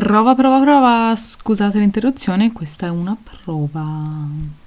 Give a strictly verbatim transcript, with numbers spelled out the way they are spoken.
Prova, prova, prova. Scusate l'interruzione, questa è una prova.